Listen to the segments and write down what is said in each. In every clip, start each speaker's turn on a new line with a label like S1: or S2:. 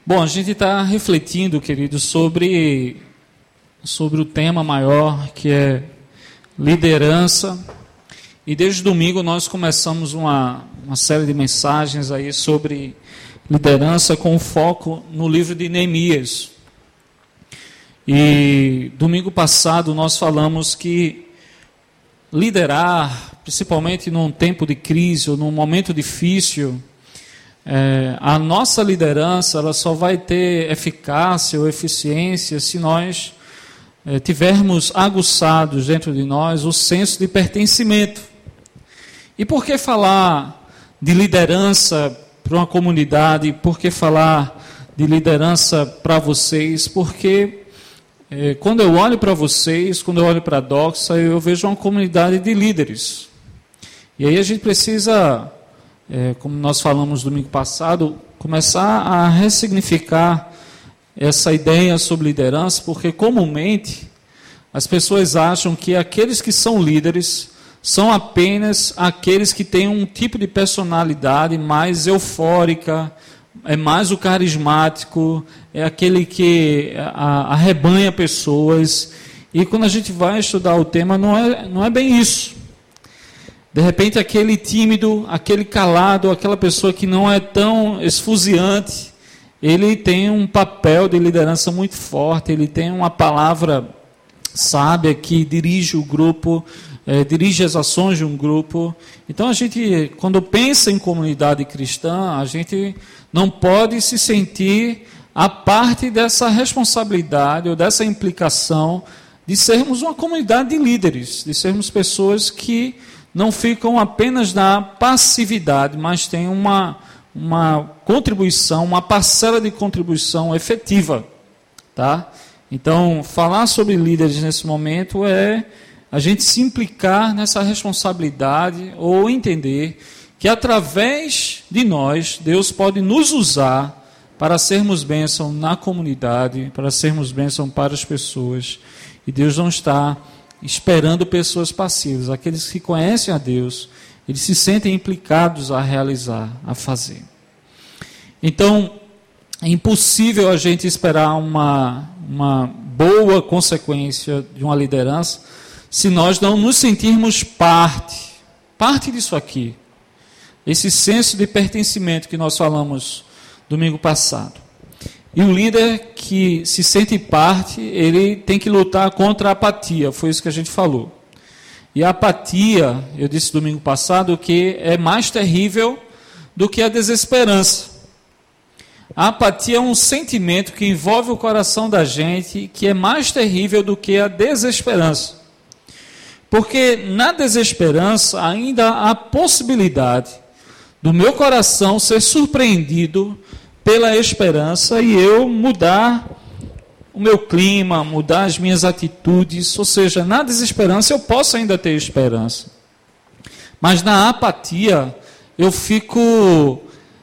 S1: Bom, a gente está refletindo, queridos, sobre o tema maior, que é liderança. E desde domingo nós começamos uma série de mensagens aí sobre liderança com foco no livro de Neemias. E domingo passado nós falamos que liderar, principalmente num tempo de crise ou num momento difícil, a nossa liderança ela só vai ter eficácia ou eficiência se nós tivermos aguçados dentro de nós o senso de pertencimento. E por que falar de liderança para uma comunidade? Por que falar de liderança para vocês? Porque quando eu olho para vocês, quando eu olho para a Doxa, eu vejo uma comunidade de líderes. E aí a gente precisa, como nós falamos domingo passado, começar a ressignificar essa ideia sobre liderança, porque comumente as pessoas acham que aqueles que são líderes são apenas aqueles que têm um tipo de personalidade mais eufórica, é mais o carismático, é aquele que arrebanha pessoas. E quando a gente vai estudar o tema, não é bem isso. De repente, aquele tímido, aquele calado, aquela pessoa que não é tão esfuziante, ele tem um papel de liderança muito forte, ele tem uma palavra sábia que dirige o grupo, dirige as ações de um grupo. Então, a gente, quando pensa em comunidade cristã, a gente não pode se sentir a parte dessa responsabilidade ou dessa implicação de sermos uma comunidade de líderes, de sermos pessoas que não ficam apenas na passividade, mas têm uma contribuição, uma parcela de contribuição efetiva. Tá? Então, falar sobre líderes nesse momento é a gente se implicar nessa responsabilidade ou entender que através de nós, Deus pode nos usar para sermos bênção na comunidade, para sermos bênção para as pessoas. E Deus não está esperando pessoas passivas. Aqueles que conhecem a Deus, eles se sentem implicados a realizar, a fazer. Então, é impossível a gente esperar uma boa consequência de uma liderança se nós não nos sentirmos parte disso aqui. Esse senso de pertencimento que nós falamos domingo passado. E o líder que se sente parte, ele tem que lutar contra a apatia, foi isso que a gente falou. E a apatia, eu disse domingo passado, que é mais terrível do que a desesperança. A apatia é um sentimento que envolve o coração da gente, que é mais terrível do que a desesperança. Porque na desesperança ainda há a possibilidade do meu coração ser surpreendido pela esperança e eu mudar o meu clima, mudar as minhas atitudes. Ou seja, na desesperança eu posso ainda ter esperança. Mas na apatia eu fico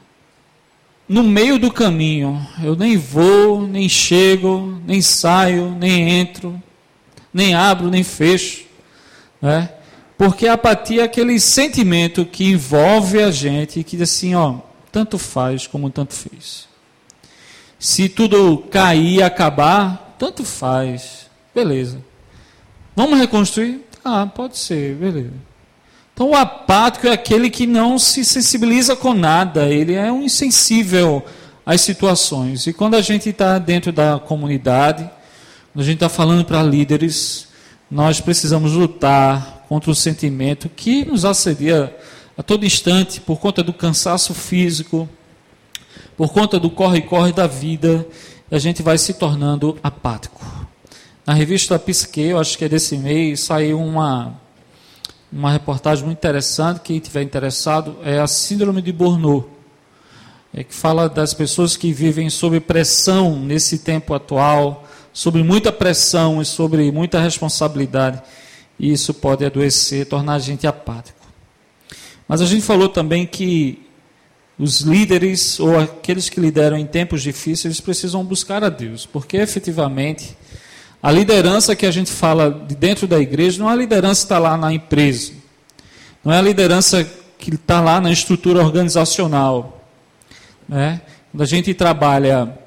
S1: no meio do caminho. Eu nem vou, nem chego, nem saio, nem entro, nem abro, nem fecho. Né? Porque a apatia é aquele sentimento que envolve a gente, que diz assim, tanto faz como tanto fez. Se tudo cair e acabar, tanto faz. Beleza. Vamos reconstruir? Pode ser, beleza. Então o apático é aquele que não se sensibiliza com nada, ele é um insensível às situações. E quando a gente está dentro da comunidade, quando a gente está falando para líderes, nós precisamos lutar contra o sentimento que nos assedia a todo instante, por conta do cansaço físico, por conta do corre-corre da vida, a gente vai se tornando apático. Na revista Psique, eu acho que é desse mês, saiu uma reportagem muito interessante, quem estiver interessado, é a Síndrome de Burnout, que fala das pessoas que vivem sob pressão nesse tempo atual, sobre muita pressão e sobre muita responsabilidade, e isso pode adoecer, tornar a gente apático. Mas a gente falou também que os líderes, ou aqueles que lideram em tempos difíceis, eles precisam buscar a Deus, porque efetivamente a liderança que a gente fala de dentro da igreja não é a liderança que está lá na empresa, não é a liderança que está lá na estrutura organizacional. Né? Quando a gente trabalha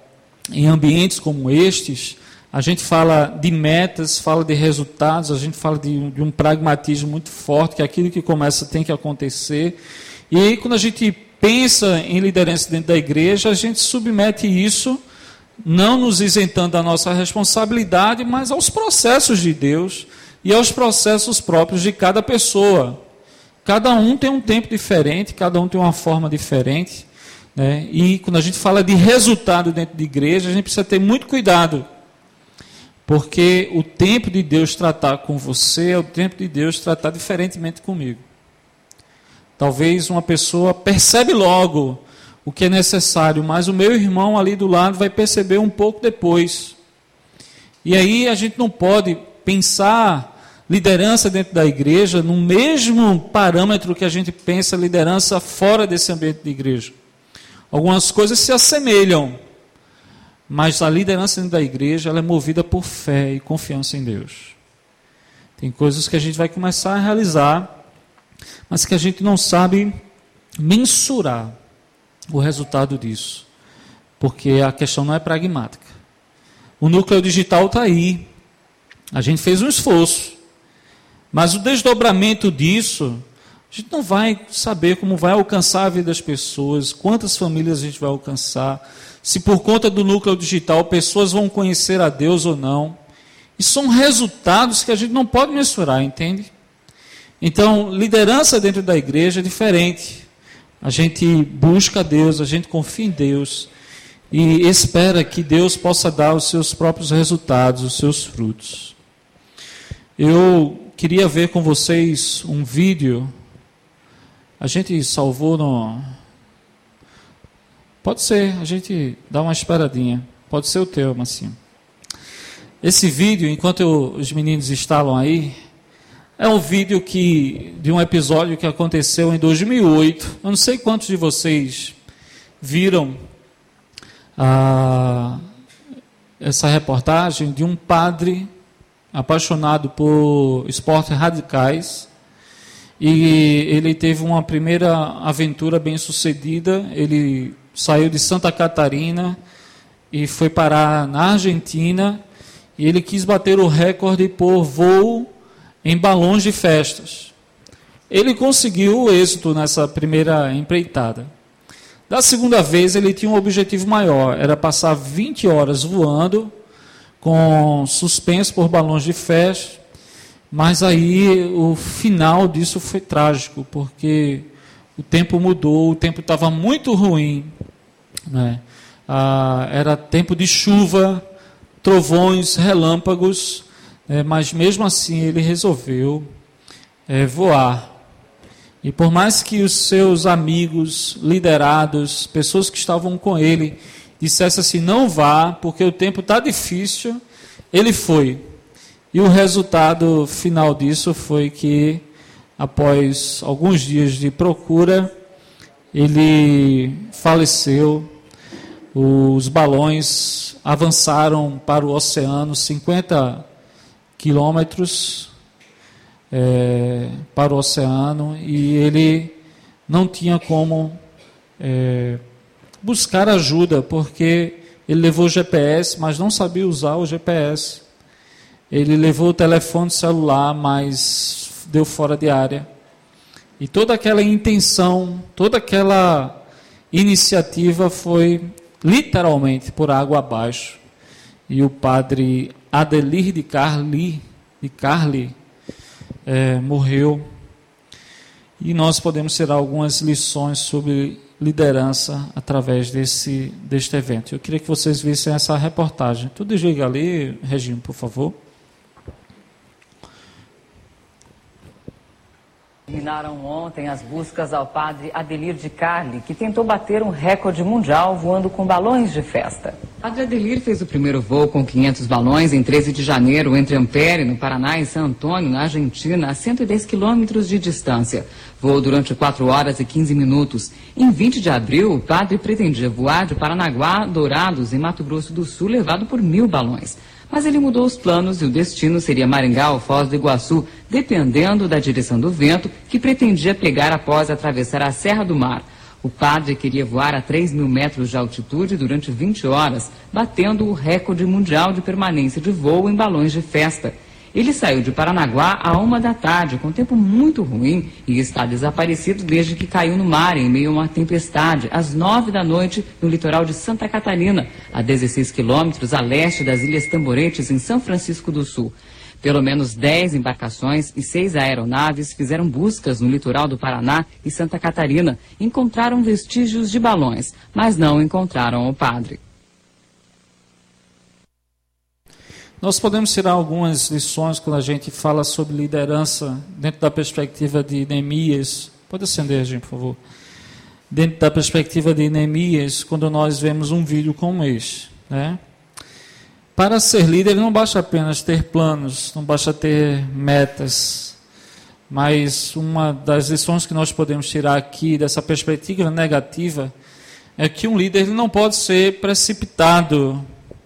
S1: em ambientes como estes, a gente fala de metas, fala de resultados, a gente fala de um pragmatismo muito forte, que aquilo que começa tem que acontecer. E aí, quando a gente pensa em liderança dentro da igreja, a gente submete isso, não nos isentando da nossa responsabilidade, mas aos processos de Deus e aos processos próprios de cada pessoa. Cada um tem um tempo diferente, cada um tem uma forma diferente, né? E quando a gente fala de resultado dentro de igreja, a gente precisa ter muito cuidado, porque o tempo de Deus tratar com você é o tempo de Deus tratar diferentemente comigo. Talvez uma pessoa percebe logo o que é necessário, mas o meu irmão ali do lado vai perceber um pouco depois. E aí a gente não pode pensar liderança dentro da igreja no mesmo parâmetro que a gente pensa liderança fora desse ambiente de igreja. Algumas coisas se assemelham, mas a liderança dentro da igreja ela é movida por fé e confiança em Deus. Tem coisas que a gente vai começar a realizar, mas que a gente não sabe mensurar o resultado disso, porque a questão não é pragmática. O núcleo digital está aí, a gente fez um esforço, mas o desdobramento disso, a gente não vai saber como vai alcançar a vida das pessoas, quantas famílias a gente vai alcançar, se por conta do núcleo digital pessoas vão conhecer a Deus ou não. E são resultados que a gente não pode mensurar, entende? Então, liderança dentro da igreja é diferente. A gente busca Deus, a gente confia em Deus e espera que Deus possa dar os seus próprios resultados, os seus frutos. Eu queria ver com vocês um vídeo. A gente salvou no... Pode ser, a gente dá uma esperadinha. Pode ser o teu, Marcinho. Esse vídeo, enquanto os meninos instalam aí, é um vídeo de um episódio que aconteceu em 2008. Eu não sei quantos de vocês viram essa reportagem de um padre apaixonado por esportes radicais. E ele teve uma primeira aventura bem sucedida. Ele saiu de Santa Catarina e foi parar na Argentina. E ele quis bater o recorde por voo em balões de festas. Ele conseguiu o êxito nessa primeira empreitada. Da segunda vez, ele tinha um objetivo maior, era passar 20 horas voando, com suspenso por balões de festa, mas aí o final disso foi trágico, porque o tempo mudou, o tempo estava muito ruim, né? Era tempo de chuva, trovões, relâmpagos, mas mesmo assim ele resolveu voar. E por mais que os seus amigos, liderados, pessoas que estavam com ele, dissessem assim, não vá, porque o tempo está difícil, ele foi. E o resultado final disso foi que, após alguns dias de procura, ele faleceu. Os balões avançaram para o oceano 50 quilômetros para o oceano, e ele não tinha como buscar ajuda, porque ele levou o GPS, mas não sabia usar o GPS. Ele levou o telefone celular, mas deu fora de área. E toda aquela intenção, toda aquela iniciativa foi literalmente por água abaixo. E o padre Adelir de Carli morreu. E nós podemos tirar algumas lições sobre liderança através deste evento. Eu queria que vocês vissem essa reportagem. Tu desliga ali, Reginho, por favor.
S2: Terminaram ontem as buscas ao padre Adelir de Carli, que tentou bater um recorde mundial voando com balões de festa. Padre Adelir fez o primeiro voo com 500 balões em 13 de janeiro, entre Ampere, no Paraná, e San Antônio, na Argentina, a 110 quilômetros de distância. Voou durante 4 horas e 15 minutos. Em 20 de abril, o padre pretendia voar de Paranaguá a Dourados, em Mato Grosso do Sul, levado por 1.000 balões. Mas ele mudou os planos e o destino seria Maringá ou Foz do Iguaçu, dependendo da direção do vento que pretendia pegar após atravessar a Serra do Mar. O padre queria voar a 3.000 metros de altitude durante 20 horas, batendo o recorde mundial de permanência de voo em balões de festa. Ele saiu de Paranaguá à 1h, com tempo muito ruim, e está desaparecido desde que caiu no mar em meio a uma tempestade, às 9h, no litoral de Santa Catarina, a 16 quilômetros a leste das Ilhas Tamborete, em São Francisco do Sul. Pelo menos 10 embarcações e 6 aeronaves fizeram buscas no litoral do Paraná e Santa Catarina. Encontraram vestígios de balões, mas não encontraram o padre.
S1: Nós podemos tirar algumas lições quando a gente fala sobre liderança dentro da perspectiva de Neemias. Pode acender, gente, por favor. Dentro da perspectiva de Neemias, quando nós vemos um vídeo como este, né? Para ser líder, não basta apenas ter planos, não basta ter metas, mas uma das lições que nós podemos tirar aqui dessa perspectiva negativa é que um líder ele não pode ser precipitado,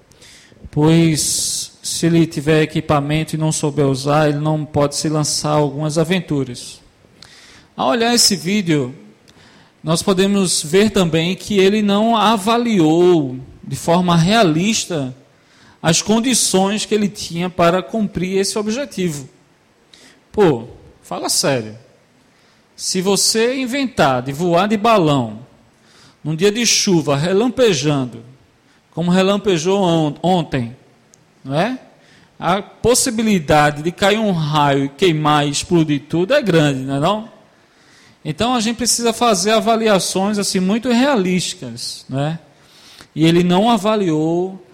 S1: pois se ele tiver equipamento e não souber usar, ele não pode se lançar algumas aventuras. Ao olhar esse vídeo, nós podemos ver também que ele não avaliou de forma realista as condições que ele tinha para cumprir esse objetivo. Pô, fala sério. Se você inventar de voar de balão num dia de chuva, relampejando, como relampejou ontem, não é? A possibilidade de cair um raio e queimar e explodir tudo é grande, não é não? Então a gente precisa fazer avaliações assim muito realísticas, né? E ele não avaliou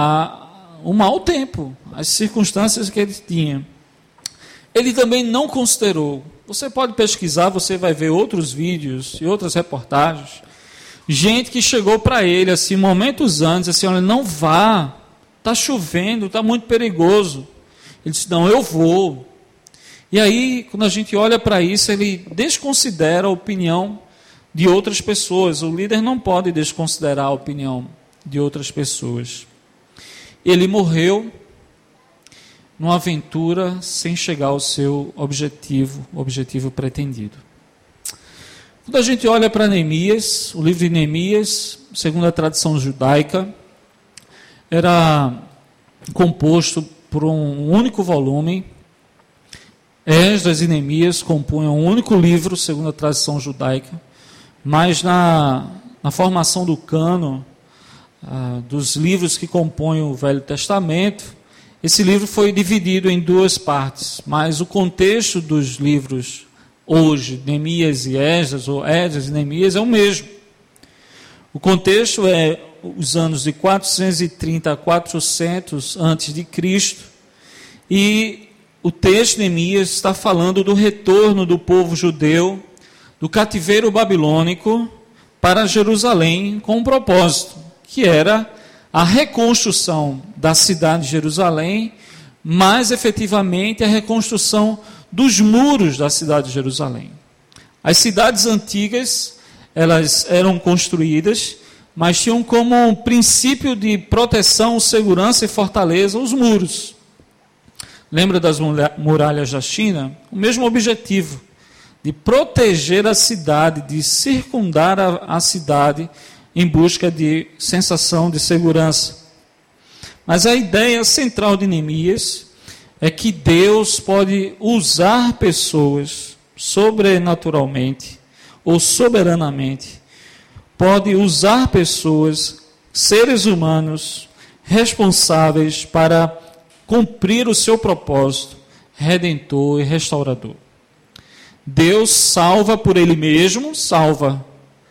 S1: o mau tempo, as circunstâncias que ele tinha. Ele também não considerou. Você pode pesquisar, você vai ver outros vídeos e outras reportagens. Gente que chegou para ele assim momentos antes, assim, olha, não vá, está chovendo, está muito perigoso. Ele disse, não, eu vou. E aí, quando a gente olha para isso, ele desconsidera a opinião de outras pessoas. O líder não pode desconsiderar a opinião de outras pessoas. Ele morreu numa aventura sem chegar ao seu objetivo pretendido. Quando a gente olha para Neemias, o livro de Neemias, segundo a tradição judaica, era composto por um único volume. Esdras e Neemias compunham um único livro, segundo a tradição judaica, mas na formação do cânon, dos livros que compõem o Velho Testamento, esse livro foi dividido em duas partes, mas o contexto dos livros hoje, Neemias e Esdras, ou Esdras e Neemias, é o mesmo. O contexto é os anos de 430 a 400 a.C., e o texto de Neemias está falando do retorno do povo judeu do cativeiro babilônico para Jerusalém com um propósito, que era a reconstrução da cidade de Jerusalém, mais efetivamente a reconstrução dos muros da cidade de Jerusalém. As cidades antigas, elas eram construídas, mas tinham como princípio de proteção, segurança e fortaleza os muros. Lembra das muralhas da China? O mesmo objetivo, de proteger a cidade, de circundar a cidade em busca de sensação de segurança. Mas a ideia central de Neemias é que Deus pode usar pessoas sobrenaturalmente ou soberanamente, pode usar pessoas, seres humanos, responsáveis para cumprir o seu propósito redentor e restaurador. Deus salva por Ele mesmo, salva.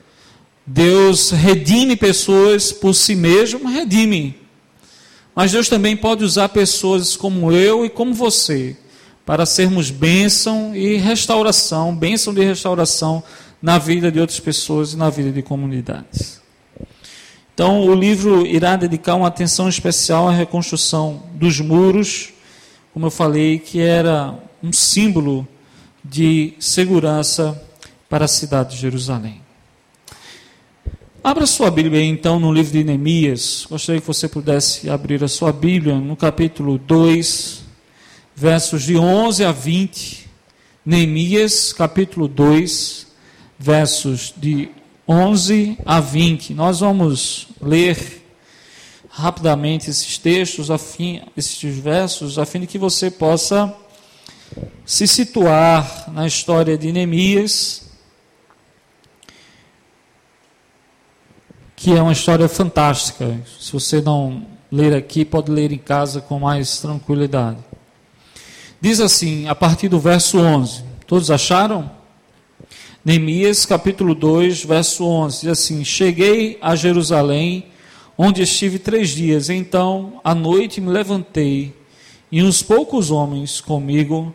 S1: Deus redime pessoas por si mesmo, redime. Mas Deus também pode usar pessoas como eu e como você, para sermos bênção e restauração, bênção de restauração na vida de outras pessoas e na vida de comunidades. Então, o livro irá dedicar uma atenção especial à reconstrução dos muros, como eu falei, que era um símbolo de segurança para a cidade de Jerusalém. Abra sua Bíblia aí, então, no livro de Neemias. Gostaria que você pudesse abrir a sua Bíblia no capítulo 2, versos de 11 a 20. Neemias, capítulo 2, versos de 11 a 20. Nós vamos ler rapidamente esses textos, esses versos, a fim de que você possa se situar na história de Neemias, que é uma história fantástica. Se você não ler aqui, pode ler em casa com mais tranquilidade. Diz assim, a partir do verso 11. Todos acharam? Neemias, capítulo 2, verso 11. Diz assim: cheguei a Jerusalém, onde estive 3 dias. Então, à noite me levantei, e uns poucos homens comigo.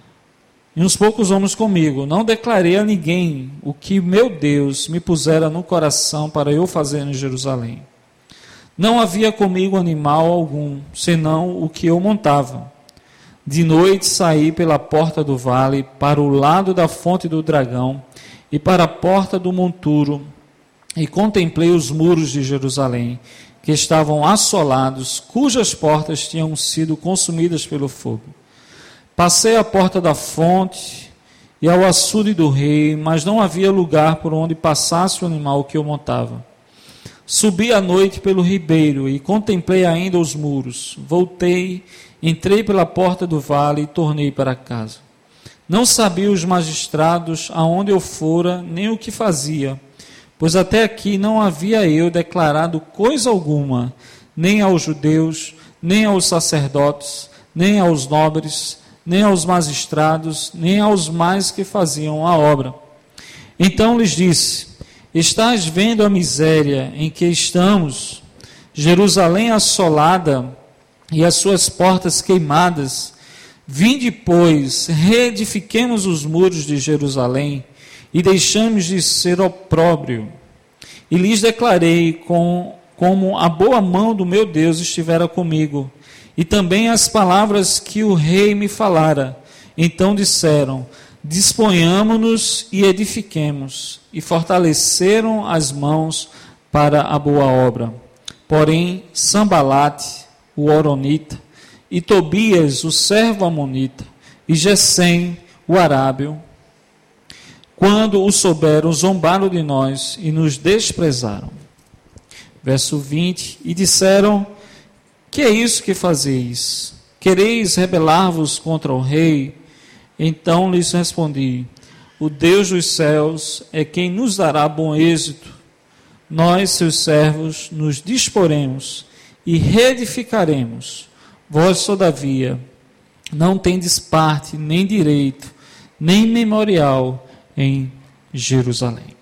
S1: Não declarei a ninguém o que meu Deus me pusera no coração para eu fazer em Jerusalém. Não havia comigo animal algum, senão o que eu montava. De noite saí pela porta do vale, para o lado da fonte do dragão, e para a porta do monturo, e contemplei os muros de Jerusalém, que estavam assolados, cujas portas tinham sido consumidas pelo fogo. Passei à porta da fonte e ao açude do rei, mas não havia lugar por onde passasse o animal que eu montava. Subi à noite pelo ribeiro e contemplei ainda os muros. Voltei, entrei pela porta do vale e tornei para casa. Não sabia os magistrados aonde eu fora, nem o que fazia, pois até aqui não havia eu declarado coisa alguma, nem aos judeus, nem aos sacerdotes, nem aos nobres, nem aos magistrados, nem aos mais que faziam a obra. Então lhes disse: estás vendo a miséria em que estamos, Jerusalém assolada e as suas portas queimadas? Vinde, pois, reedifiquemos os muros de Jerusalém e deixamos de ser opróbrio. E lhes declarei como a boa mão do meu Deus estivera comigo, e também as palavras que o rei me falara. Então disseram: disponhamo-nos e edifiquemos, e fortaleceram as mãos para a boa obra. Porém, Sambalate, o horonita, e Tobias, o servo amonita, e Gesem, o arábio, quando o souberam, zombaram de nós e nos desprezaram. Verso 20, e disseram: que é isso que fazeis? Quereis rebelar-vos contra o rei? Então lhes respondi: o Deus dos céus é quem nos dará bom êxito. Nós, seus servos, nos disporemos e reedificaremos. Vós, todavia, não tendes parte, nem direito, nem memorial em Jerusalém.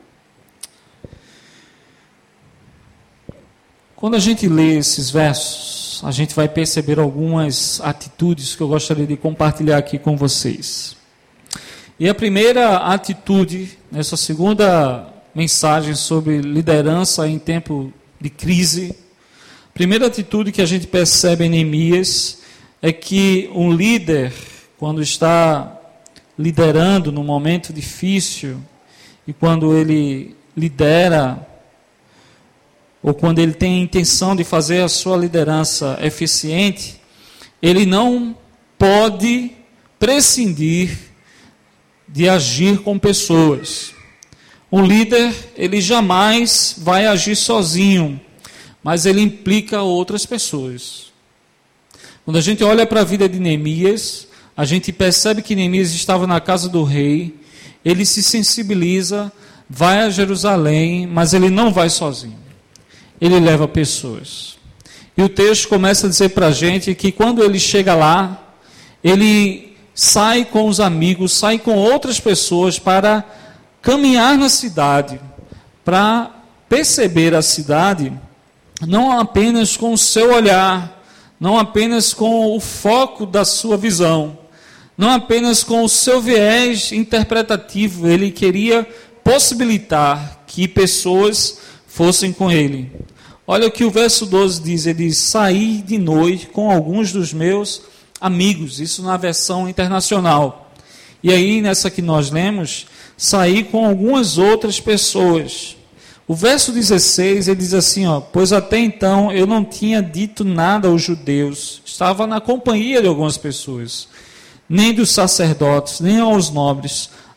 S1: Quando a gente lê esses versos, a gente vai perceber algumas atitudes que eu gostaria de compartilhar aqui com vocês. E a primeira atitude, nessa segunda mensagem sobre liderança em tempo de crise, a primeira atitude que a gente percebe em Neemias é que um líder, quando está liderando num momento difícil, e quando ele lidera, ou quando ele tem a intenção de fazer a sua liderança eficiente, ele não pode prescindir de agir com pessoas. Um líder, ele jamais vai agir sozinho, mas ele implica outras pessoas. Quando a gente olha para a vida de Neemias, a gente percebe que Neemias estava na casa do rei, ele se sensibiliza, vai a Jerusalém, mas ele não vai sozinho. Ele leva pessoas. E o texto começa a dizer para a gente que quando ele chega lá, ele sai com os amigos, sai com outras pessoas para caminhar na cidade, para perceber a cidade, não apenas com o seu olhar, não apenas com o foco da sua visão, não apenas com o seu viés interpretativo. Ele queria possibilitar que pessoas fossem com ele. Olha o que o verso 12 diz, ele diz: saí de noite com alguns dos meus amigos, isso na versão internacional. E aí, nessa que nós lemos, saí com algumas outras pessoas. O verso 16, ele diz assim, pois até então eu não tinha dito nada aos judeus, estava na companhia de algumas pessoas, nem dos sacerdotes, nem aos nobres,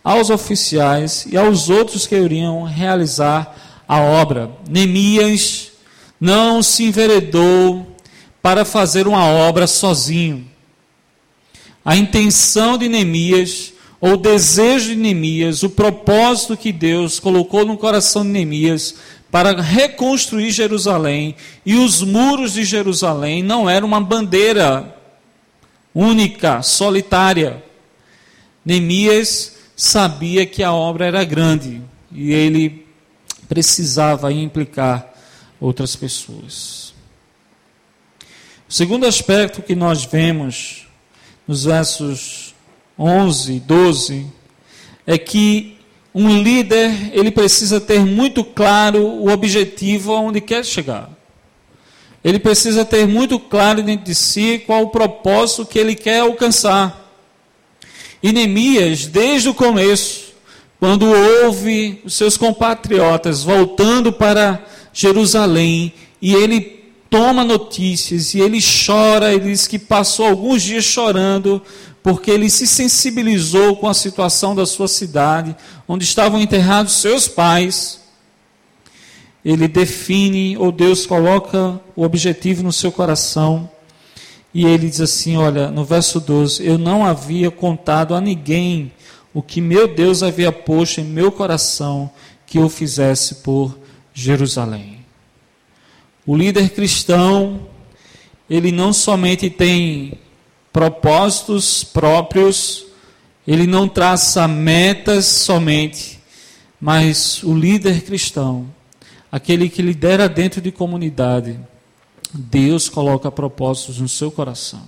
S1: aos oficiais e aos outros que iriam realizar a obra. Neemias não se enveredou para fazer uma obra sozinho. A intenção de Neemias, ou o desejo de Neemias, o propósito que Deus colocou no coração de Neemias para reconstruir Jerusalém e os muros de Jerusalém, não era uma bandeira única, solitária. Neemias sabia que a obra era grande e ele precisava implicar outras pessoas. O segundo aspecto que nós vemos nos versos 11 e 12 é que um líder, ele precisa ter muito claro o objetivo aonde quer chegar. Ele precisa ter muito claro dentro de si qual o propósito que ele quer alcançar. E Neemias, desde o começo, quando ouve os seus compatriotas voltando para Jerusalém, e ele toma notícias, e ele chora, ele diz que passou alguns dias chorando, porque ele se sensibilizou com a situação da sua cidade, onde estavam enterrados seus pais. Ele define, ou Deus coloca o objetivo no seu coração, e ele diz assim, olha, no verso 12, eu não havia contado a ninguém o que meu Deus havia posto em meu coração que eu fizesse por Jerusalém. O líder cristão, ele não somente tem propósitos próprios, ele não traça metas somente, mas o líder cristão, aquele que lidera dentro de comunidade, Deus coloca propósitos no seu coração.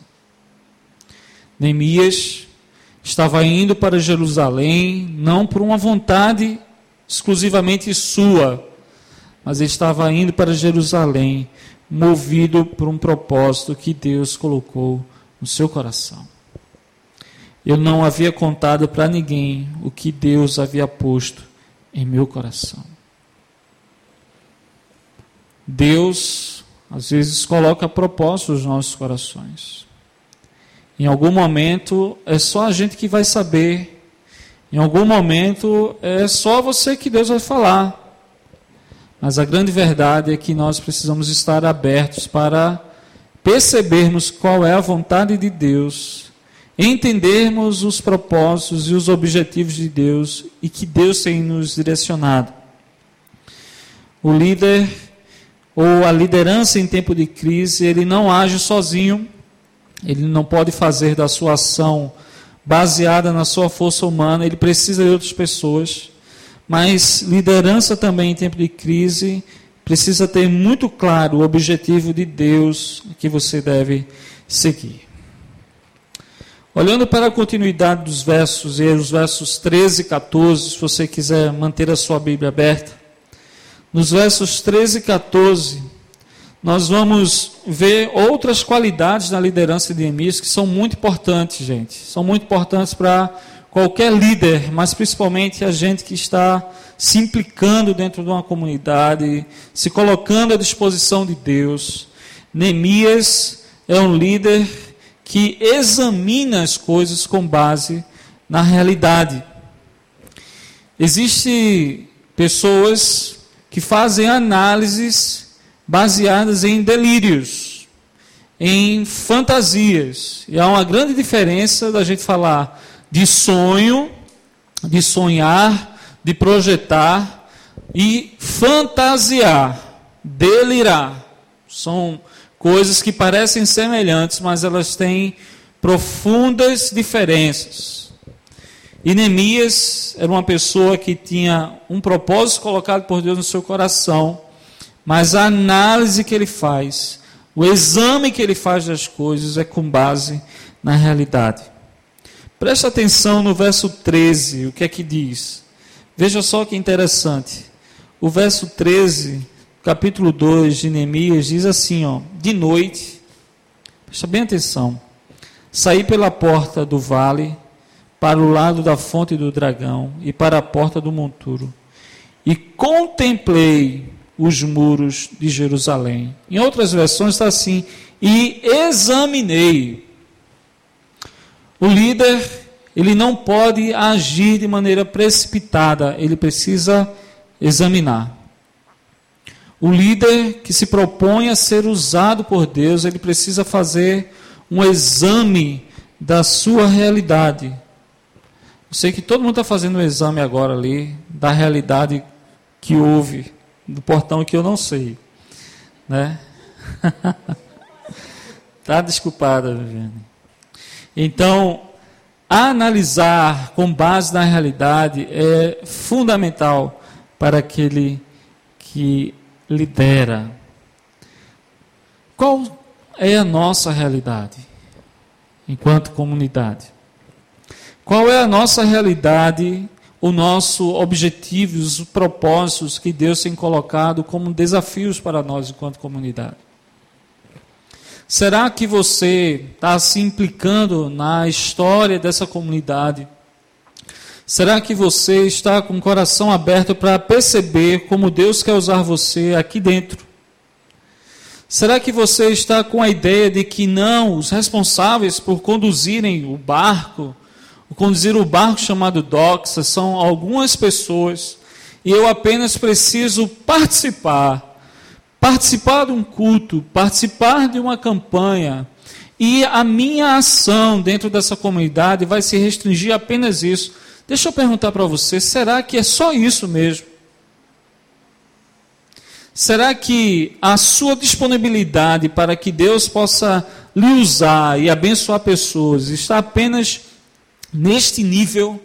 S1: Neemias estava indo para Jerusalém, não por uma vontade exclusivamente sua, mas ele estava indo para Jerusalém, movido por um propósito que Deus colocou no seu coração. Eu não havia contado para ninguém o que Deus havia posto em meu coração. Deus, às vezes, coloca propósitos nos nossos corações. Em algum momento, é só a gente que vai saber. Em algum momento, é só você que Deus vai falar. Mas a grande verdade é que nós precisamos estar abertos para percebermos qual é a vontade de Deus, entendermos os propósitos e os objetivos de Deus e que Deus tem nos direcionado. O líder ou a liderança em tempo de crise, ele não age sozinho, ele não pode fazer da sua ação baseada na sua força humana, ele precisa de outras pessoas, mas liderança também em tempo de crise precisa ter muito claro o objetivo de Deus que você deve seguir. Olhando para a continuidade dos versos, e os versos 13 e 14, se você quiser manter a sua Bíblia aberta, nos versos 13 e 14, nós vamos ver outras qualidades na liderança de Neemias que são muito importantes, gente. São muito importantes para qualquer líder, mas principalmente a gente que está se implicando dentro de uma comunidade, se colocando à disposição de Deus. Neemias é um líder que examina as coisas com base na realidade. Existem pessoas que fazem análises baseadas em delírios, em fantasias. E há uma grande diferença da gente falar de sonho, de sonhar, de projetar e fantasiar, delirar. São coisas que parecem semelhantes, mas elas têm profundas diferenças. E Neemias era uma pessoa que tinha um propósito colocado por Deus no seu coração, mas a análise que ele faz, o exame que ele faz das coisas é com base na realidade. Presta atenção no verso 13, o que é que diz? Veja só que interessante. O verso 13, capítulo 2 de Neemias, diz assim, ó, de noite, presta bem atenção, saí pela porta do vale, para o lado da fonte do dragão e para a porta do monturo, e contemplei os muros de Jerusalém. Em outras versões está assim, e examinei. O líder, ele não pode agir de maneira precipitada, ele precisa examinar. O líder que se propõe a ser usado por Deus, ele precisa fazer um exame da sua realidade. Eu sei que todo mundo está fazendo um exame agora ali, da realidade que houve, do portão que eu não sei, né? Tá desculpada, Viviane. Então, analisar com base na realidade é fundamental para aquele que lidera. Qual é a nossa realidade enquanto comunidade? Qual é a nossa realidade, o nosso objetivo, os propósitos que Deus tem colocado como desafios para nós enquanto comunidade? Será que você está se implicando na história dessa comunidade? Será que você está com o coração aberto para perceber como Deus quer usar você aqui dentro? Será que você está com a ideia de que não, os responsáveis por conduzirem o barco, conduzir o barco chamado Doxa, são algumas pessoas, e eu apenas preciso participar de um culto, participar de uma campanha, e a minha ação dentro dessa comunidade vai se restringir a apenas isso? Deixa eu perguntar para você, será que é só isso mesmo? Será que a sua disponibilidade para que Deus possa lhe usar e abençoar pessoas está apenas neste nível?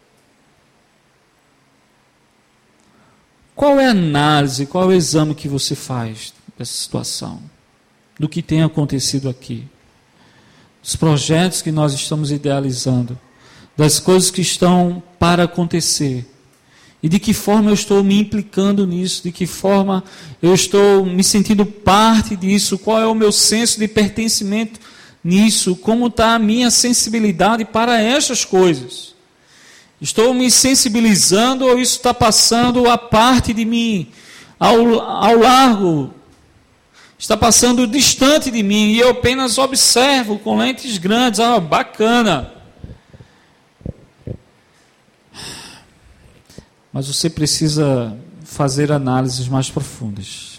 S1: Qual é a análise, qual é o exame que você faz dessa situação? Do que tem acontecido aqui? Dos projetos que nós estamos idealizando? Das coisas que estão para acontecer? E de que forma eu estou me implicando nisso? De que forma eu estou me sentindo parte disso? Qual é o meu senso de pertencimento nisso? Como está a minha sensibilidade para estas coisas? Estou me sensibilizando ou isso está passando a parte de mim, ao largo? Está passando distante de mim e eu apenas observo com lentes grandes. Ah, bacana. Mas você precisa fazer análises mais profundas.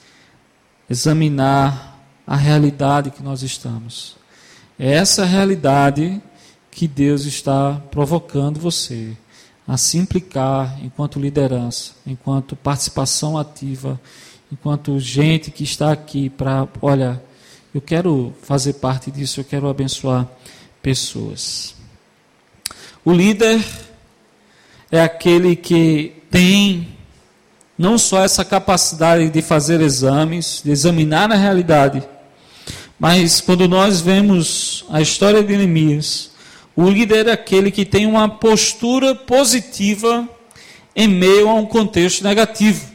S1: Examinar a realidade que nós estamos. É essa realidade que Deus está provocando você a se implicar enquanto liderança, enquanto participação ativa, enquanto gente que está aqui para, olha, eu quero fazer parte disso, eu quero abençoar pessoas. O líder é aquele que tem não só essa capacidade de fazer exames, de examinar a realidade, mas quando nós vemos a história de Neemias, o líder é aquele que tem uma postura positiva em meio a um contexto negativo.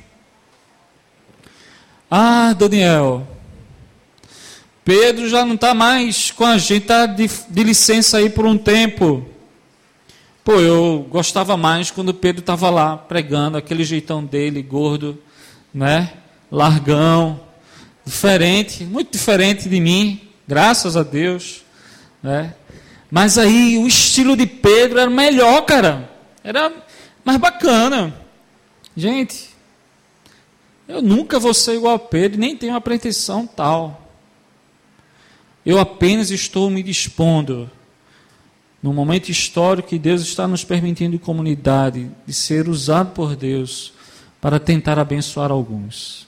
S1: Ah, Daniel, Pedro já não está mais com a gente, está de licença aí por um tempo. Pô, eu gostava mais quando Pedro estava lá pregando, aquele jeitão dele, gordo, né? Largão, diferente, muito diferente de mim, graças a Deus, né? Mas aí o estilo de Pedro era melhor, cara, era mais bacana. Gente, eu nunca vou ser igual a Pedro, nem tenho uma pretensão tal. Eu apenas estou me dispondo, no momento histórico que Deus está nos permitindo em comunidade, de ser usado por Deus para tentar abençoar alguns.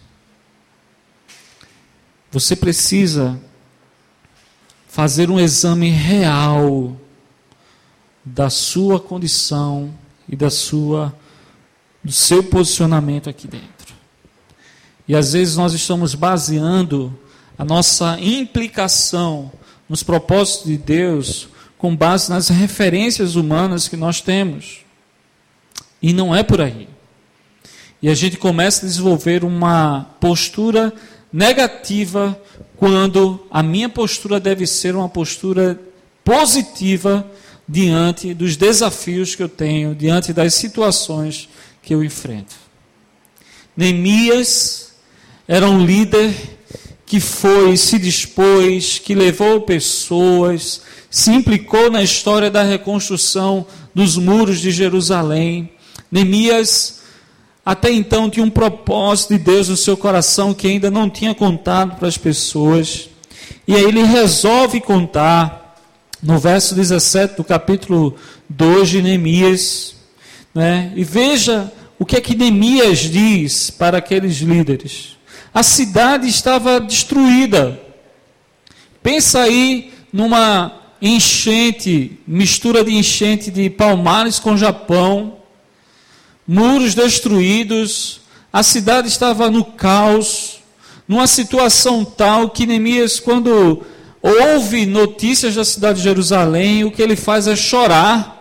S1: Você precisa fazer um exame real da sua condição e do seu posicionamento aqui dentro. E às vezes nós estamos baseando a nossa implicação nos propósitos de Deus com base nas referências humanas que nós temos. E não é por aí. E a gente começa a desenvolver uma postura negativa, quando a minha postura deve ser uma postura positiva diante dos desafios que eu tenho, diante das situações que eu enfrento. Neemias era um líder que foi, se dispôs, que levou pessoas, se implicou na história da reconstrução dos muros de Jerusalém. Neemias, até então, tinha um propósito de Deus no seu coração que ainda não tinha contado para as pessoas. E aí ele resolve contar, no verso 17 do capítulo 2 de Neemias, né? E veja o que é que Neemias diz para aqueles líderes. A cidade estava destruída. Pensa aí numa enchente, mistura de enchente de Palmares com Japão, muros destruídos, a cidade estava no caos, numa situação tal que Neemias, quando ouve notícias da cidade de Jerusalém, o que ele faz é chorar.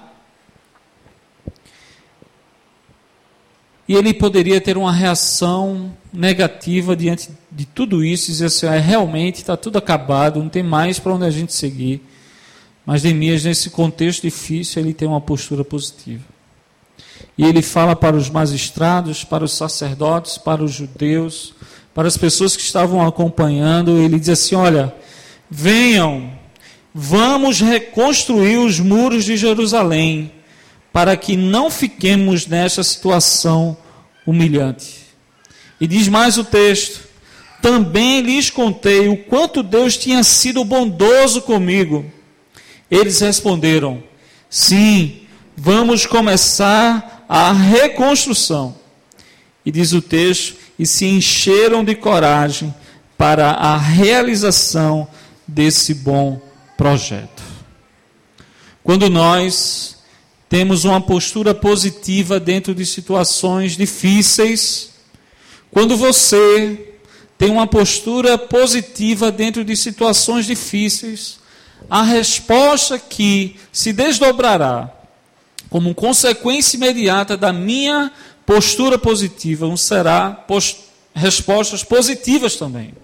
S1: E ele poderia ter uma reação negativa diante de tudo isso, dizer assim, realmente está tudo acabado, não tem mais para onde a gente seguir. Mas Neemias, nesse contexto difícil, ele tem uma postura positiva. E ele fala para os magistrados, para os sacerdotes, para os judeus, para as pessoas que estavam acompanhando, ele diz assim, olha, venham, vamos reconstruir os muros de Jerusalém, para que não fiquemos nesta situação humilhante. E diz mais o texto, também lhes contei o quanto Deus tinha sido bondoso comigo. Eles responderam, sim, vamos começar a reconstrução. E diz o texto, e se encheram de coragem para a realização desse bom projeto. Quando nós temos uma postura positiva dentro de situações difíceis, quando você tem uma postura positiva dentro de situações difíceis, a resposta que se desdobrará como consequência imediata da minha postura positiva será respostas positivas também.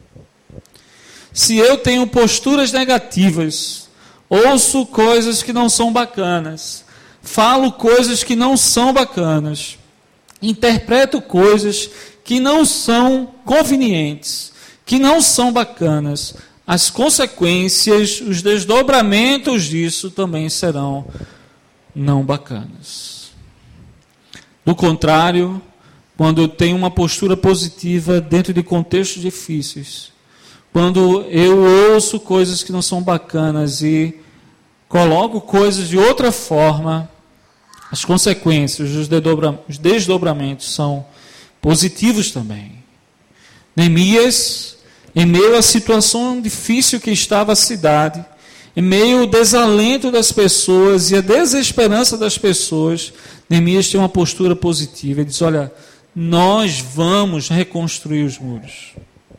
S1: Se eu tenho posturas negativas, ouço coisas que não são bacanas, falo coisas que não são bacanas, interpreto coisas que não são convenientes, que não são bacanas, as consequências, os desdobramentos disso também serão não bacanas. Do contrário, quando eu tenho uma postura positiva dentro de contextos difíceis, quando eu ouço coisas que não são bacanas e coloco coisas de outra forma, as consequências, os desdobramentos são positivos também. Neemias, em meio à situação difícil que estava a cidade, em meio ao desalento das pessoas e a desesperança das pessoas, Neemias tem uma postura positiva. Ele diz, olha, nós vamos reconstruir os muros.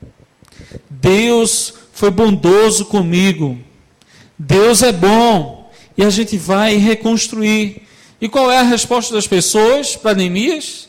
S1: Deus foi bondoso comigo. Deus é bom. E a gente vai reconstruir. E qual é a resposta das pessoas para Neemias?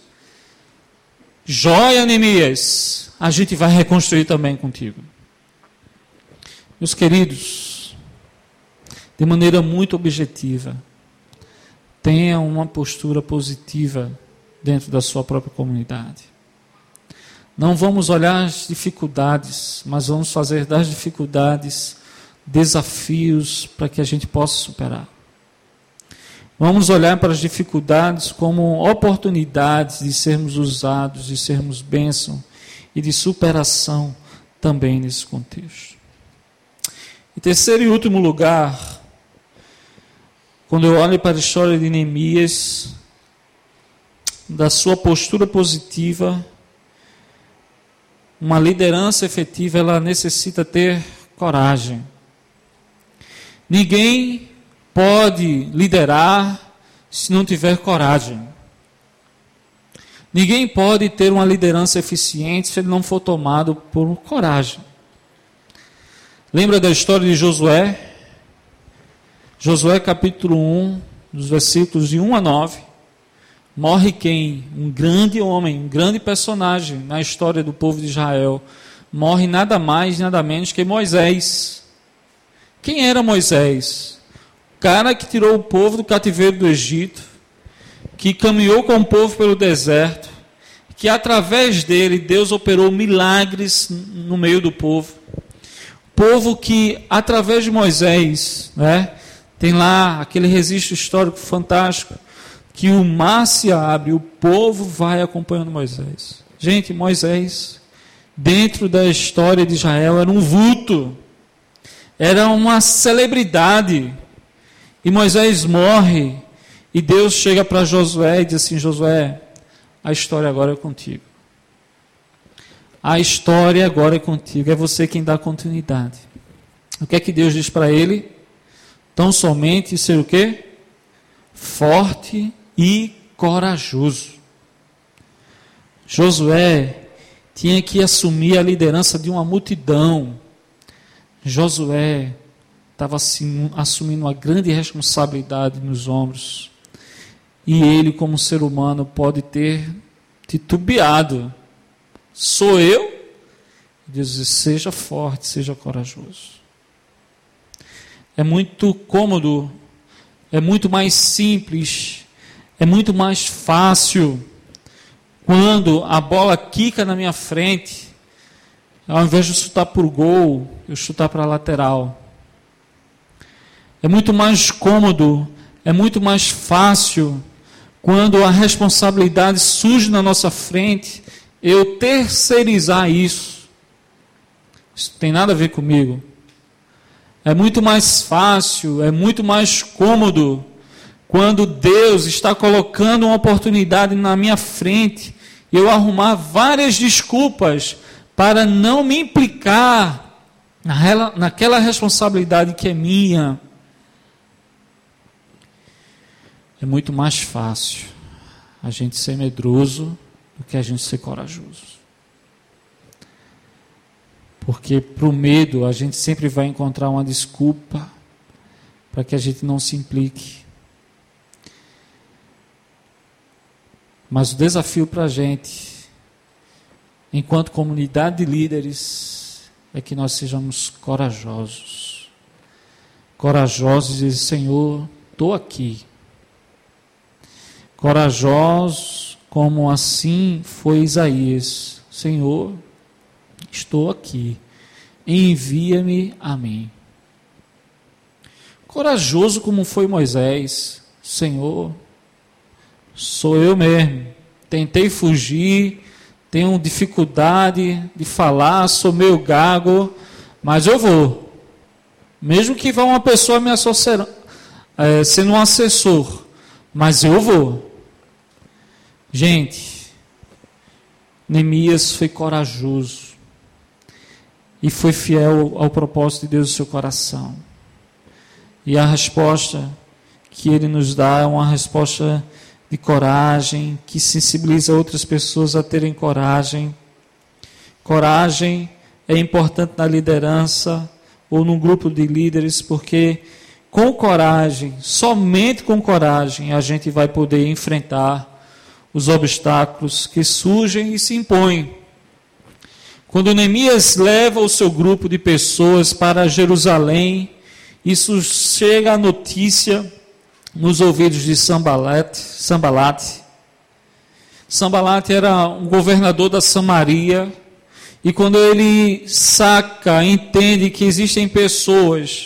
S1: Joia, Neemias. A gente vai reconstruir também contigo. Meus queridos, de maneira muito objetiva, tenha uma postura positiva dentro da sua própria comunidade. Não vamos olhar as dificuldades, mas vamos fazer das dificuldades desafios para que a gente possa superar. Vamos olhar para as dificuldades como oportunidades de sermos usados, de sermos bênção e de superação também nesse contexto. Em terceiro e último lugar, quando eu olho para a história de Neemias, da sua postura positiva, uma liderança efetiva, ela necessita ter coragem. Ninguém pode liderar se não tiver coragem. Ninguém pode ter uma liderança eficiente se ele não for tomado por coragem. Lembra da história de Josué? Josué capítulo 1, dos versículos de 1 a 9. Morre quem? Um grande homem, um grande personagem na história do povo de Israel. Morre nada mais, nada menos que Moisés. Quem era Moisés? O cara que tirou o povo do cativeiro do Egito, que caminhou com o povo pelo deserto, que através dele Deus operou milagres no meio do povo. Povo que, através de Moisés, né, tem lá aquele registro histórico fantástico, que o mar se abre, o povo vai acompanhando Moisés. Gente, Moisés, dentro da história de Israel, era um vulto, era uma celebridade. E Moisés morre, e Deus chega para Josué e diz assim: Josué, a história agora é contigo. A história agora é contigo, é você quem dá continuidade. O que é que Deus diz para ele? Tão somente ser o quê? Forte e corajoso. Josué tinha que assumir a liderança de uma multidão. Josué estava assumindo uma grande responsabilidade nos ombros. E ele, como ser humano, pode ter titubeado. Sou eu? Deus diz: seja forte, seja corajoso. É muito cômodo, é muito mais simples, é muito mais fácil quando a bola quica na minha frente, ao invés de chutar por gol, eu chutar para a lateral. É muito mais cômodo, é muito mais fácil quando a responsabilidade surge na nossa frente, eu terceirizar isso. Isso não tem nada a ver comigo. É muito mais fácil, é muito mais cômodo quando Deus está colocando uma oportunidade na minha frente, eu arrumar várias desculpas para não me implicar naquela responsabilidade que é minha. É muito mais fácil a gente ser medroso do que a gente ser corajoso. Porque para o medo a gente sempre vai encontrar uma desculpa para que a gente não se implique. Mas o desafio para a gente, enquanto comunidade de líderes, é que nós sejamos corajosos. Corajosos e dizer: Senhor, estou aqui. Corajosos como assim foi Isaías: Senhor, estou aqui, envia-me a mim. Corajoso como foi Moisés: Senhor, sou eu mesmo, tentei fugir, tenho dificuldade de falar, sou meio gago, mas eu vou. Mesmo que vá uma pessoa me associar, sendo um assessor, mas eu vou. Gente, Neemias foi corajoso e foi fiel ao propósito de Deus no seu coração. E a resposta que ele nos dá é uma resposta de coragem, que sensibiliza outras pessoas a terem coragem. Coragem é importante na liderança ou num grupo de líderes, porque com coragem, somente com coragem, a gente vai poder enfrentar os obstáculos que surgem e se impõem. Quando Neemias leva o seu grupo de pessoas para Jerusalém, isso chega a notícia nos ouvidos de Sanbalat. Sanbalat era um governador da Samaria, e quando ele entende que existem pessoas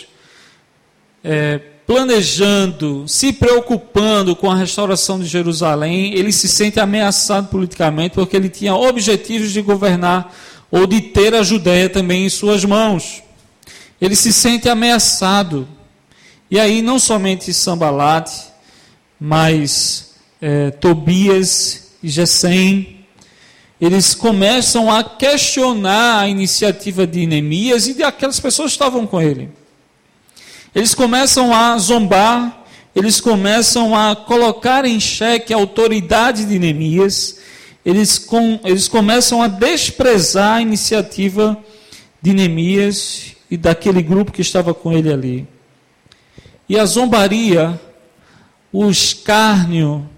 S1: planejando, se preocupando com a restauração de Jerusalém, ele se sente ameaçado politicamente, porque ele tinha objetivos de governar ou de ter a Judéia também em suas mãos. Ele se sente ameaçado. E aí não somente Sanbalat, mas Tobias e Gesem, eles começam a questionar a iniciativa de Neemias e de aquelas pessoas que estavam com ele. Eles começam a zombar, eles começam a colocar em xeque a autoridade de Neemias, eles começam a desprezar a iniciativa de Neemias e daquele grupo que estava com ele ali. E a zombaria, o escárnio,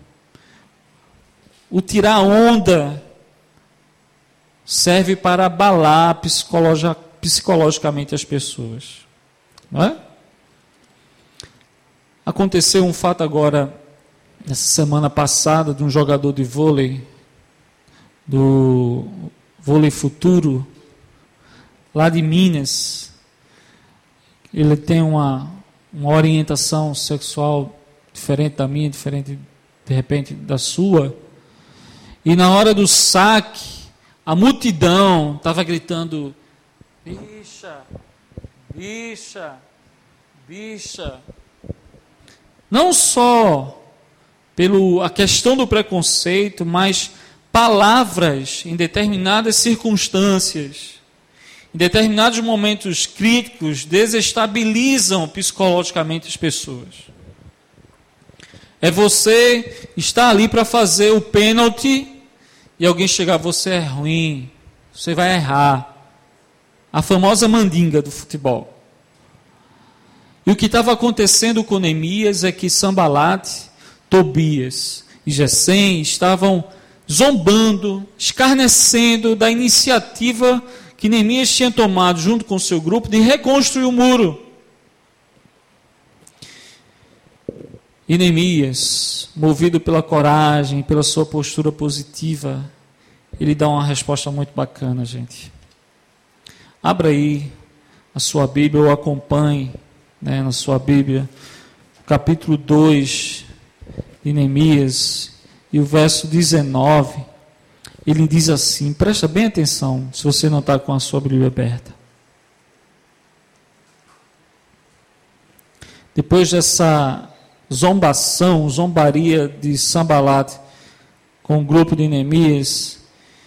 S1: o tirar onda, serve para abalar psicologicamente as pessoas. Não é? Aconteceu um fato agora, nessa semana passada, de um jogador de vôlei do Vôlei Futuro, lá de Minas. Ele tem uma orientação sexual diferente da minha, diferente de repente da sua. E na hora do saque, a multidão estava gritando: bicha, bicha, bicha. Não só pela questão do preconceito, mas palavras em determinadas circunstâncias, em determinados momentos críticos, desestabilizam psicologicamente as pessoas. É você estar ali para fazer o pênalti e alguém chegar: você é ruim, você vai errar. A famosa mandinga do futebol. E o que estava acontecendo com Neemias é que Sambalate, Tobias e Gesem estavam zombando, escarnecendo da iniciativa que Neemias tinha tomado junto com o seu grupo de reconstruir o muro. E Neemias, movido pela coragem, pela sua postura positiva, ele dá uma resposta muito bacana, gente. Abra aí a sua Bíblia ou acompanhe, na sua Bíblia, o capítulo 2 de Neemias e o verso 19. Ele diz assim, presta bem atenção, se você não está com a sua Bíblia aberta. Depois dessa zombaria de Sambalate com o grupo de Neemias,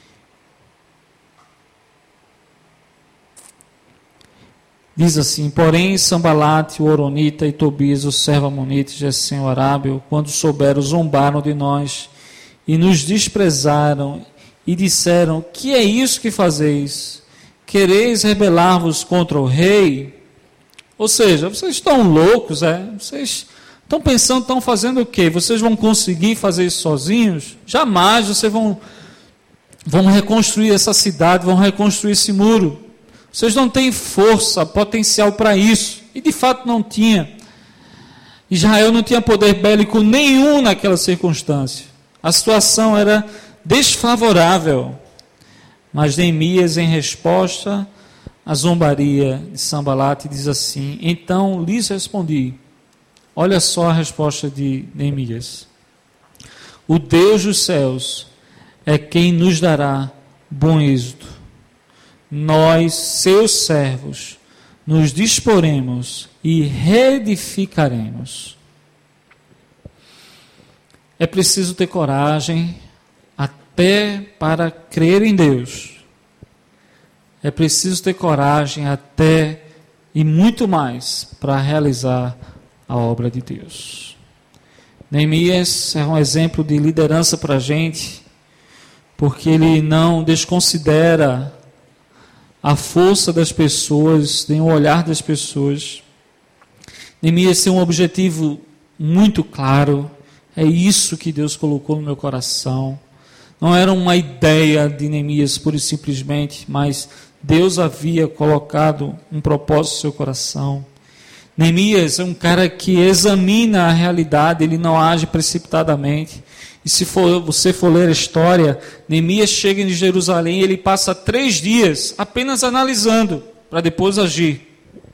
S1: diz assim: porém Sambalate, o Horonita, e Tobias, o servo amonita, e Gesem, o arábio, quando souberam, zombaram de nós e nos desprezaram e disseram: que é isso que fazeis? Quereis rebelar-vos contra o rei? Ou seja, vocês estão loucos, Vocês estão pensando, estão fazendo o quê? Vocês vão conseguir fazer isso sozinhos? Jamais. Vocês vão reconstruir essa cidade, vão reconstruir esse muro. Vocês não têm força, potencial para isso. E de fato não tinha. Israel não tinha poder bélico nenhum naquela circunstância. A situação era desfavorável. Mas Neemias, em resposta à zombaria de Sambalate, diz assim: então lhes respondi. Olha só a resposta de Neemias: o Deus dos céus é quem nos dará bom êxito. Nós, seus servos, nos disporemos e reedificaremos. É preciso ter coragem até para crer em Deus. É preciso ter coragem até e muito mais para realizar a obra de Deus. Neemias é um exemplo de liderança para a gente, porque ele não desconsidera a força das pessoas, nem o olhar das pessoas. Neemias tem um objetivo muito claro: é isso que Deus colocou no meu coração. Não era uma ideia de Neemias pura e simplesmente, mas Deus havia colocado um propósito no seu coração. Neemias é um cara que examina a realidade, ele não age precipitadamente. E se você for ler a história, Neemias chega em Jerusalém e ele passa 3 dias apenas analisando, para depois agir.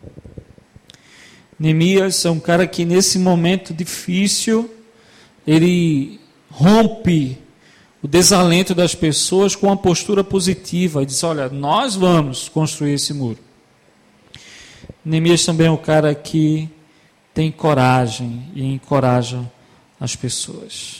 S1: Neemias é um cara que nesse momento difícil, ele rompe o desalento das pessoas com uma postura positiva, e diz: olha, nós vamos construir esse muro. Neemias também é um cara que tem coragem e encoraja as pessoas.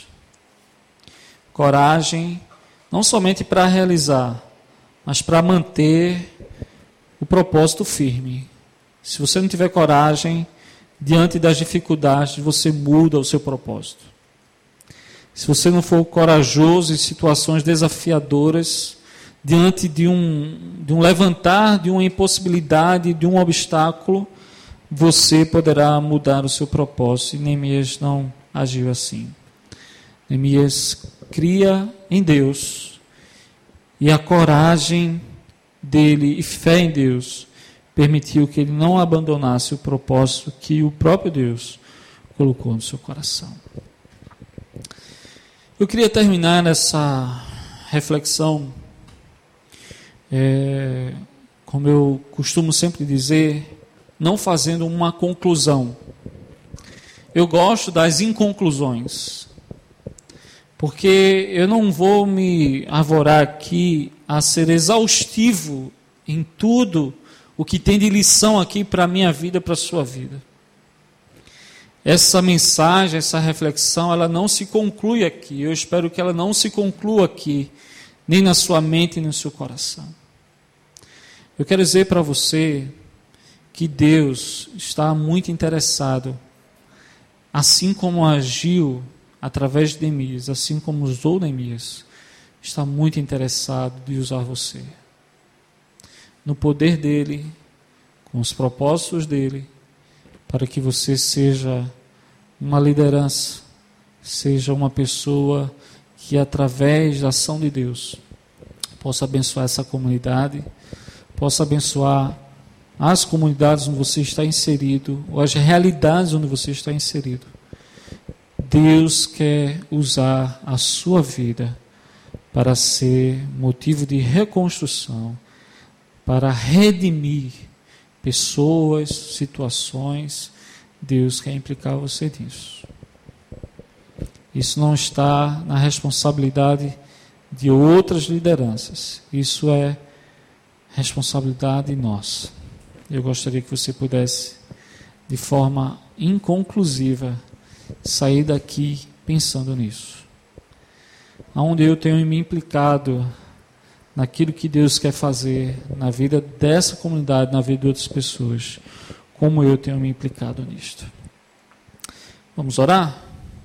S1: Coragem não somente para realizar, mas para manter o propósito firme. Se você não tiver coragem, diante das dificuldades, você muda o seu propósito. Se você não for corajoso em situações desafiadoras, diante de um levantar, de uma impossibilidade, de um obstáculo, você poderá mudar o seu propósito. E Neemias não agiu assim. Neemias cria em Deus, e a coragem dele e fé em Deus permitiu que ele não abandonasse o propósito que o próprio Deus colocou no seu coração. Eu queria terminar essa reflexão, como eu costumo sempre dizer, não fazendo uma conclusão. Eu gosto das inconclusões, porque eu não vou me arvorar aqui a ser exaustivo em tudo o que tem de lição aqui para a minha vida, para a sua vida. Essa mensagem, essa reflexão, ela não se conclui aqui. Eu espero que ela não se conclua aqui, nem na sua mente, nem no seu coração. Eu quero dizer para você que Deus está muito interessado, assim como agiu através de Neemias, assim como usou Neemias, está muito interessado de usar você. No poder dele, com os propósitos dele, para que você seja uma liderança, seja uma pessoa que através da ação de Deus possa abençoar essa comunidade, possa abençoar as comunidades onde você está inserido, ou as realidades onde você está inserido. Deus quer usar a sua vida para ser motivo de reconstrução, para redimir pessoas, situações. Deus quer implicar você nisso. Isso não está na responsabilidade de outras lideranças. Isso é responsabilidade nossa. Eu gostaria que você pudesse, de forma inconclusiva, sair daqui pensando nisso. Aonde eu tenho me implicado naquilo que Deus quer fazer na vida dessa comunidade, na vida de outras pessoas, como eu tenho me implicado nisto. Vamos orar?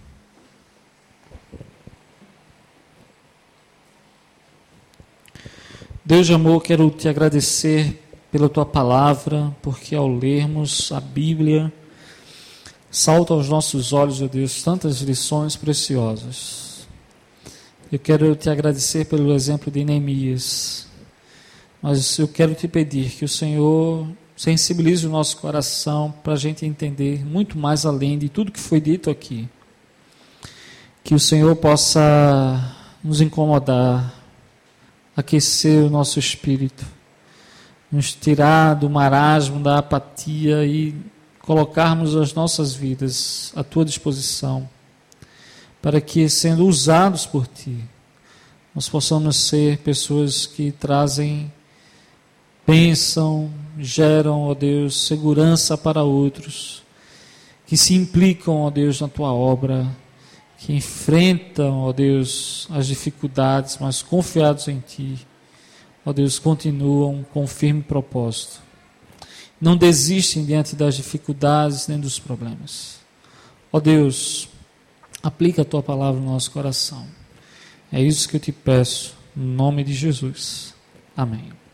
S1: Deus de amor, quero te agradecer pela tua palavra, porque ao lermos a Bíblia, salta aos nossos olhos, ó Deus, tantas lições preciosas. Eu quero te agradecer pelo exemplo de Neemias, mas eu quero te pedir que o Senhor sensibilize o nosso coração para a gente entender muito mais além de tudo que foi dito aqui. Que o Senhor possa nos incomodar, aquecer o nosso espírito, nos tirar do marasmo, da apatia e colocarmos as nossas vidas à tua disposição, para que, sendo usados por ti, nós possamos ser pessoas que trazem bênção, geram, ó Deus, segurança para outros, que se implicam, ó Deus, na tua obra, que enfrentam, ó Deus, as dificuldades, mas confiados em ti, ó Deus, continuam com firme propósito. Não desistem diante das dificuldades nem dos problemas. Ó Deus, aplica a tua palavra no nosso coração. É isso que eu te peço, no nome de Jesus. Amém.